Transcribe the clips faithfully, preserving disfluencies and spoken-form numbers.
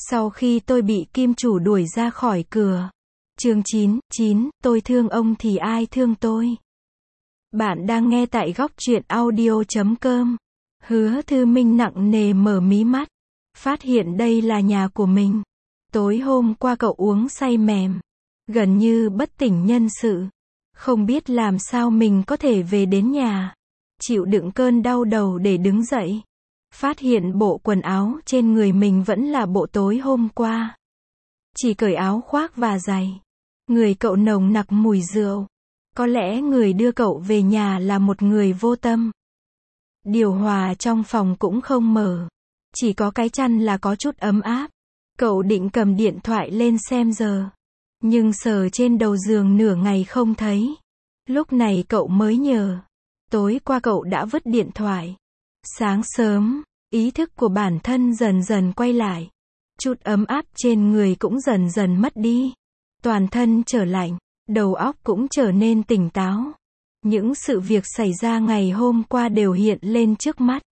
Sau khi tôi bị kim chủ đuổi ra khỏi cửa. Chương chín, chín, tôi thương ông thì ai thương tôi? Bạn đang nghe tại góc truyện audio chấm com. Hứa Thư Minh nặng nề mở mí mắt. Phát hiện đây là nhà của mình. Tối hôm qua cậu uống say mềm. Gần như bất tỉnh nhân sự. Không biết làm sao mình có thể về đến nhà. Chịu đựng cơn đau đầu để đứng dậy. Phát hiện bộ quần áo trên người mình vẫn là bộ tối hôm qua. Chỉ cởi áo khoác và giày. Người cậu nồng nặc mùi rượu. Có lẽ người đưa cậu về nhà là một người vô tâm. Điều hòa trong phòng cũng không mở. Chỉ có cái chăn là có chút ấm áp. Cậu định cầm điện thoại lên xem giờ. Nhưng sờ trên đầu giường nửa ngày không thấy. Lúc này cậu mới nhớ. Tối qua cậu đã vứt điện thoại. Sáng sớm, ý thức của bản thân dần dần quay lại. Chút ấm áp trên người cũng dần dần mất đi. Toàn thân trở lạnh, đầu óc cũng trở nên tỉnh táo. Những sự việc xảy ra ngày hôm qua đều hiện lên trước mắt.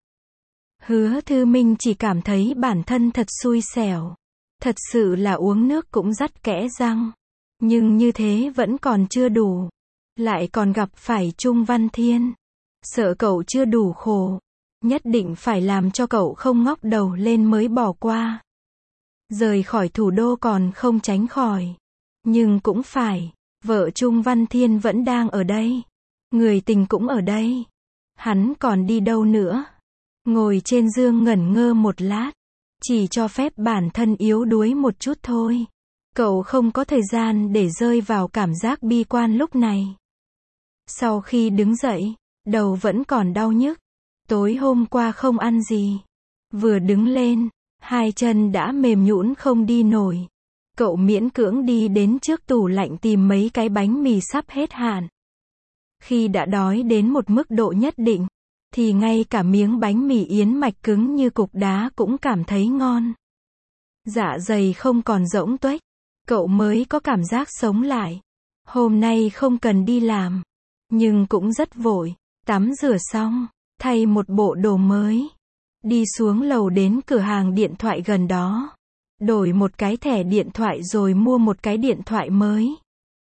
Hứa Thư Minh chỉ cảm thấy bản thân thật xui xẻo. Thật sự là uống nước cũng rắt kẽ răng. Nhưng như thế vẫn còn chưa đủ. Lại còn gặp phải Trung Văn Thiên. Sợ cậu chưa đủ khổ. Nhất định phải làm cho cậu không ngóc đầu lên mới bỏ qua. Rời khỏi thủ đô còn không tránh khỏi. Nhưng cũng phải. Vợ Trung Văn Thiên vẫn đang ở đây. Người tình cũng ở đây. Hắn còn đi đâu nữa? Ngồi trên giường ngẩn ngơ một lát. Chỉ cho phép bản thân yếu đuối một chút thôi. Cậu không có thời gian để rơi vào cảm giác bi quan lúc này. Sau khi đứng dậy, đầu vẫn còn đau nhức. Tối hôm qua không ăn gì. Vừa đứng lên, hai chân đã mềm nhũn không đi nổi. Cậu miễn cưỡng đi đến trước tủ lạnh tìm mấy cái bánh mì sắp hết hạn. Khi đã đói đến một mức độ nhất định, thì ngay cả miếng bánh mì yến mạch cứng như cục đá cũng cảm thấy ngon. Dạ dày không còn rỗng tuếch, cậu mới có cảm giác sống lại. Hôm nay không cần đi làm, nhưng cũng rất vội. Tắm rửa xong, thay một bộ đồ mới. Đi xuống lầu đến cửa hàng điện thoại gần đó. Đổi một cái thẻ điện thoại rồi mua một cái điện thoại mới.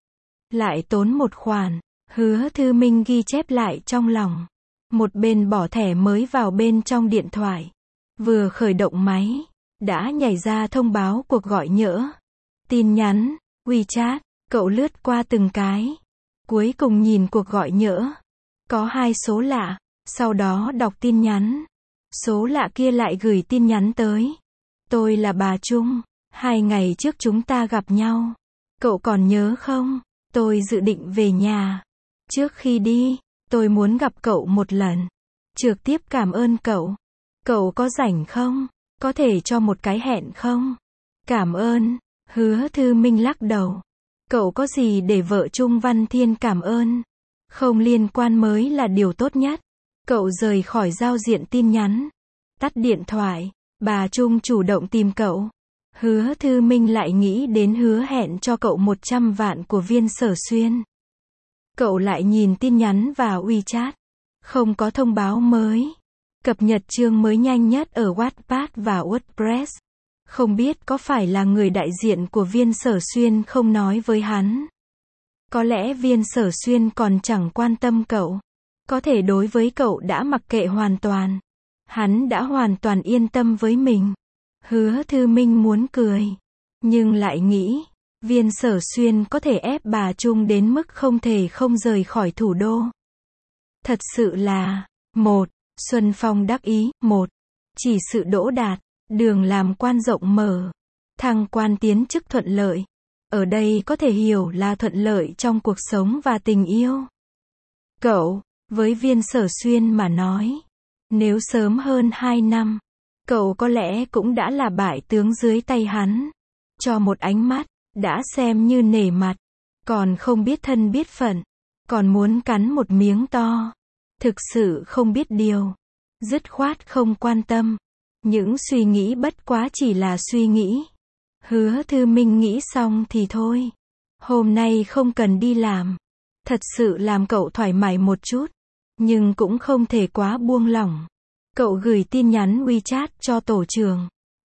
Lại tốn một khoản. Hứa Thư Minh ghi chép lại trong lòng. Một bên bỏ thẻ mới vào bên trong điện thoại. Vừa khởi động máy, đã nhảy ra thông báo cuộc gọi nhỡ. Tin nhắn, WeChat, cậu lướt qua từng cái. Cuối cùng nhìn cuộc gọi nhỡ. Có hai số lạ, sau đó đọc tin nhắn. Số lạ kia lại gửi tin nhắn tới. Tôi là bà Trung, hai ngày trước chúng ta gặp nhau. Cậu còn nhớ không? Tôi dự định về nhà. Trước khi đi, tôi muốn gặp cậu một lần. Trực tiếp cảm ơn cậu. Cậu có rảnh không? Có thể cho một cái hẹn không? Cảm ơn. Hứa Thư Minh lắc đầu. Cậu có gì để vợ Trung Văn Thiên cảm ơn? Không liên quan mới là điều tốt nhất. Cậu rời khỏi giao diện tin nhắn. Tắt điện thoại. Bà Trung chủ động tìm cậu. Hứa Thư Minh lại nghĩ đến hứa hẹn cho cậu một trăm vạn của Viên Sở Xuyên. Cậu lại nhìn tin nhắn vào WeChat. Không có thông báo mới. Cập nhật chương mới nhanh nhất ở Wattpad và WordPress. Không biết có phải là người đại diện của Viên Sở Xuyên không nói với hắn. Có lẽ Viên Sở Xuyên còn chẳng quan tâm cậu. Có thể đối với cậu đã mặc kệ hoàn toàn. Hắn đã hoàn toàn yên tâm với mình. Hứa Thư Minh muốn cười. Nhưng lại nghĩ. Viên Sở Xuyên có thể ép bà Trung đến mức không thể không rời khỏi thủ đô. Thật sự là. Một. Xuân Phong đắc ý. Một. Chỉ sự đỗ đạt. Đường làm quan rộng mở. Thăng quan tiến chức thuận lợi. Ở đây có thể hiểu là thuận lợi trong cuộc sống và tình yêu. Cậu, với Viên Sở Xuyên mà nói. Nếu sớm hơn hai năm, cậu có lẽ cũng đã là bại tướng dưới tay hắn. Cho một ánh mắt, đã xem như nể mặt. Còn không biết thân biết phận. Còn muốn cắn một miếng to. Thực sự không biết điều. Dứt khoát không quan tâm. Những suy nghĩ bất quá chỉ là suy nghĩ. Hứa Thư Minh nghĩ xong thì thôi. Hôm nay không cần đi làm. Thật sự làm cậu thoải mái một chút. Nhưng cũng không thể quá buông lỏng. Cậu gửi tin nhắn WeChat cho tổ trưởng.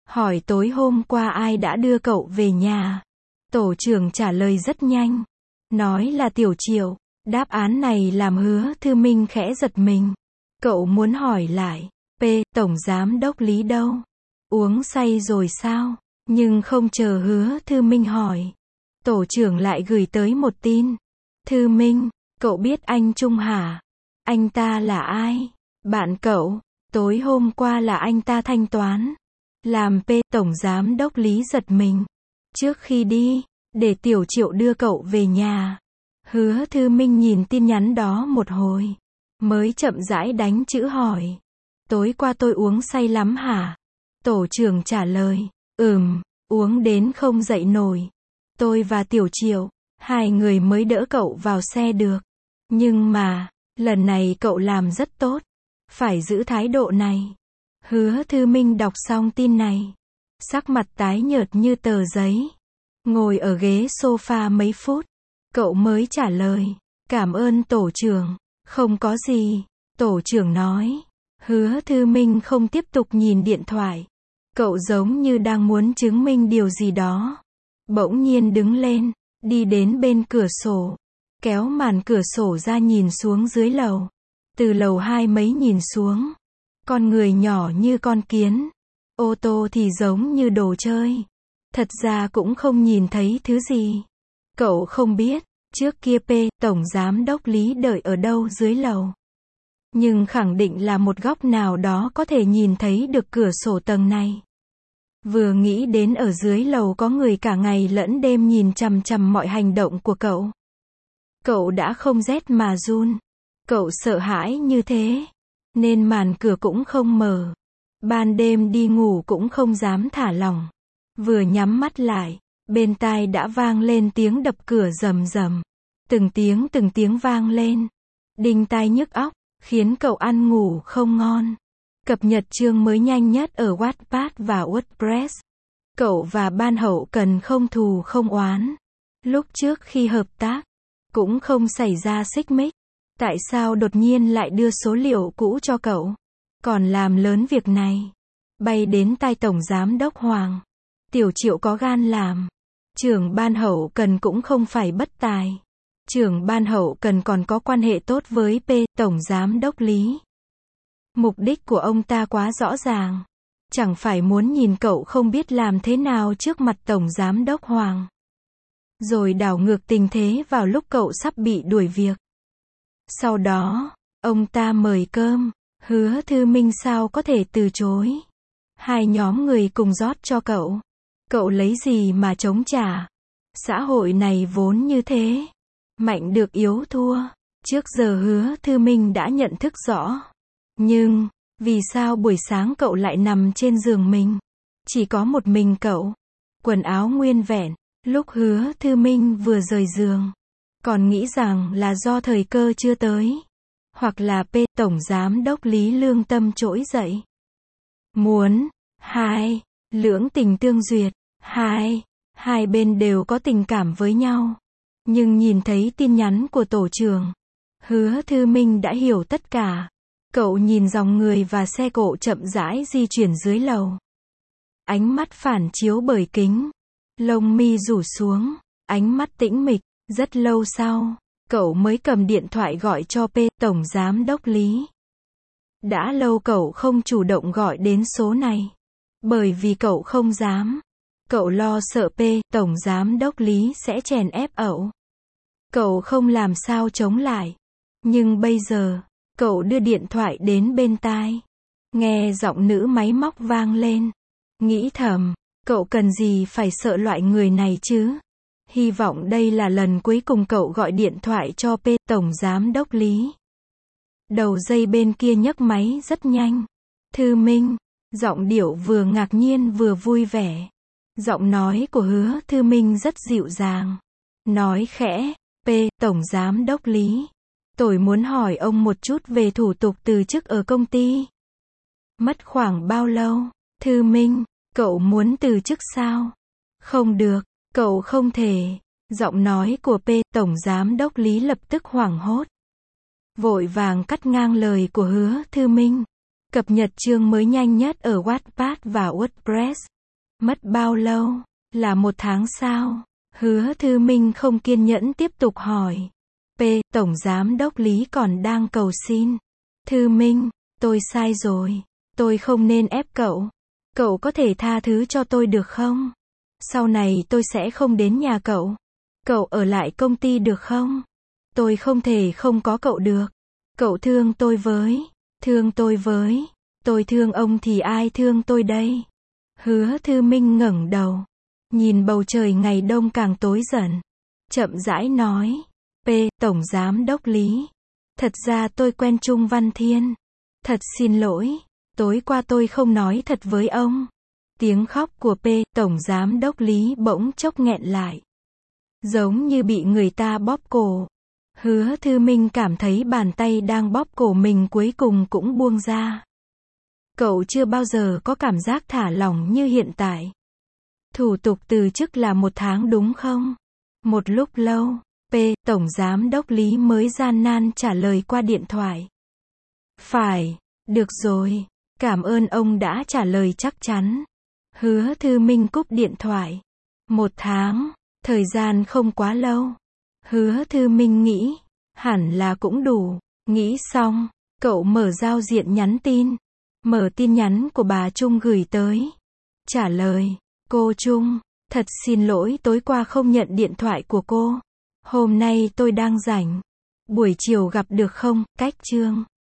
Hỏi tối hôm qua ai đã đưa cậu về nhà? Tổ trưởng trả lời rất nhanh. Nói là Tiểu Triệu. Đáp án này làm Hứa Thư Minh khẽ giật mình. Cậu muốn hỏi lại. P. Tổng Giám Đốc Lý đâu? Uống say rồi sao? Nhưng không chờ Hứa Thư Minh hỏi. Tổ trưởng lại gửi tới một tin. Thư Minh, cậu biết anh Trung hả? Anh ta là ai? Bạn cậu. Tối hôm qua là anh ta thanh toán. Làm P. Tổng Giám Đốc Lý giật mình. Trước khi đi, để Tiểu Triệu đưa cậu về nhà. Hứa Thư Minh nhìn tin nhắn đó một hồi. Mới chậm rãi đánh chữ hỏi. Tối qua tôi uống say lắm hả? Tổ trưởng trả lời. Ừm, uống đến không dậy nổi. Tôi và Tiểu Triệu, hai người mới đỡ cậu vào xe được. Nhưng mà, lần này cậu làm rất tốt. Phải giữ thái độ này. Hứa Thư Minh đọc xong tin này. Sắc mặt tái nhợt như tờ giấy. Ngồi ở ghế sofa mấy phút. Cậu mới trả lời. Cảm ơn tổ trưởng. Không có gì. Tổ trưởng nói. Hứa Thư Minh không tiếp tục nhìn điện thoại. Cậu giống như đang muốn chứng minh điều gì đó. Bỗng nhiên đứng lên. Đi đến bên cửa sổ. Kéo màn cửa sổ ra nhìn xuống dưới lầu. Từ lầu hai mấy nhìn xuống. Con người nhỏ như con kiến. Ô tô thì giống như đồ chơi. Thật ra cũng không nhìn thấy thứ gì. Cậu không biết, trước kia P. Tổng Giám Đốc Lý đợi ở đâu dưới lầu. Nhưng khẳng định là một góc nào đó có thể nhìn thấy được cửa sổ tầng này. Vừa nghĩ đến ở dưới lầu có người cả ngày lẫn đêm nhìn chằm chằm mọi hành động của cậu. Cậu đã không rét mà run. Cậu sợ hãi như thế. Nên màn cửa cũng không mở. Ban đêm đi ngủ cũng không dám thả lỏng. Vừa nhắm mắt lại, bên tai đã vang lên tiếng đập cửa rầm rầm. Từng tiếng từng tiếng vang lên. Đinh tai nhức óc, khiến cậu ăn ngủ không ngon. Cập nhật chương mới nhanh nhất ở Wattpad và WordPress. Cậu và ban hậu cần không thù không oán. Lúc trước khi hợp tác, cũng không xảy ra xích mích. Tại sao đột nhiên lại đưa số liệu cũ cho cậu? Còn làm lớn việc này. Bay đến tai Tổng Giám Đốc Hoàng. Tiểu Triệu có gan làm. Trưởng ban hậu cần cũng không phải bất tài. Trưởng ban hậu cần còn có quan hệ tốt với P. Tổng Giám Đốc Lý. Mục đích của ông ta quá rõ ràng. Chẳng phải muốn nhìn cậu không biết làm thế nào trước mặt Tổng Giám Đốc Hoàng. Rồi đảo ngược tình thế vào lúc cậu sắp bị đuổi việc. Sau đó, ông ta mời cơm. Hứa Thư Minh sao có thể từ chối. Hai nhóm người cùng rót cho cậu. Cậu lấy gì mà chống trả? Xã hội này vốn như thế. Mạnh được yếu thua. Trước giờ Hứa Thư Minh đã nhận thức rõ. Nhưng, vì sao buổi sáng cậu lại nằm trên giường mình? Chỉ có một mình cậu. Quần áo nguyên vẹn. Lúc Hứa Thư Minh vừa rời giường. Còn nghĩ rằng là do thời cơ chưa tới. Hoặc là P. Tổng Giám Đốc Lý lương tâm trỗi dậy. Muốn. Hai. Lưỡng tình tương duyệt. Hai. Hai bên đều có tình cảm với nhau. Nhưng nhìn thấy tin nhắn của tổ trưởng. Hứa Thư Minh đã hiểu tất cả. Cậu nhìn dòng người và xe cộ chậm rãi di chuyển dưới lầu. Ánh mắt phản chiếu bởi kính. Lông mi rủ xuống. Ánh mắt tĩnh mịch. Rất lâu sau, cậu mới cầm điện thoại gọi cho P. Tổng Giám Đốc Lý. Đã lâu cậu không chủ động gọi đến số này. Bởi vì cậu không dám. Cậu lo sợ P. Tổng Giám Đốc Lý sẽ chèn ép ẩu. Cậu không làm sao chống lại. Nhưng bây giờ, cậu đưa điện thoại đến bên tai. Nghe giọng nữ máy móc vang lên. Nghĩ thầm, cậu cần gì phải sợ loại người này chứ? Hy vọng đây là lần cuối cùng cậu gọi điện thoại cho P. Tổng Giám Đốc Lý. Đầu dây bên kia nhấc máy rất nhanh. Thư Minh. Giọng điệu vừa ngạc nhiên vừa vui vẻ. Giọng nói của Hứa Thư Minh rất dịu dàng. Nói khẽ. P. Tổng Giám Đốc Lý. Tôi muốn hỏi ông một chút về thủ tục từ chức ở công ty. Mất khoảng bao lâu? Thư Minh. Cậu muốn từ chức sao? Không được. Cậu không thể. Giọng nói của P. Tổng Giám Đốc Lý lập tức hoảng hốt. Vội vàng cắt ngang lời của Hứa Thư Minh. Cập nhật chương mới nhanh nhất ở Wattpad và WordPress. Mất bao lâu? Là một tháng sao? Hứa Thư Minh không kiên nhẫn tiếp tục hỏi. P. Tổng Giám đốc Lý còn đang cầu xin. Thư Minh, tôi sai rồi. Tôi không nên ép cậu. Cậu có thể tha thứ cho tôi được không? Sau này tôi sẽ không đến nhà cậu. Cậu ở lại công ty được không? Tôi không thể không có cậu được. Cậu thương tôi với. Thương tôi với. Tôi thương ông thì ai thương tôi đây? Hứa Thư Minh ngẩng đầu. Nhìn bầu trời ngày đông càng tối dần. Chậm rãi nói. P. Tổng Giám đốc Lý. Thật ra tôi quen Trung Văn Thiên. Thật xin lỗi. Tối qua tôi không nói thật với ông. Tiếng khóc của P. Tổng Giám đốc Lý bỗng chốc nghẹn lại. Giống như bị người ta bóp cổ. Hứa Thư Minh cảm thấy bàn tay đang bóp cổ mình cuối cùng cũng buông ra. Cậu chưa bao giờ có cảm giác thả lỏng như hiện tại. Thủ tục từ chức là một tháng đúng không? Một lúc lâu, P. Tổng Giám đốc Lý mới gian nan trả lời qua điện thoại. Phải, được rồi. Cảm ơn ông đã trả lời chắc chắn. Hứa Thư Minh cúp điện thoại. Một tháng, thời gian không quá lâu. Hứa Thư Minh nghĩ, hẳn là cũng đủ. Nghĩ xong, cậu mở giao diện nhắn tin. Mở tin nhắn của bà Trung gửi tới. Trả lời, cô Trung, thật xin lỗi tối qua không nhận điện thoại của cô. Hôm nay tôi đang rảnh. Buổi chiều gặp được không? Cách chương.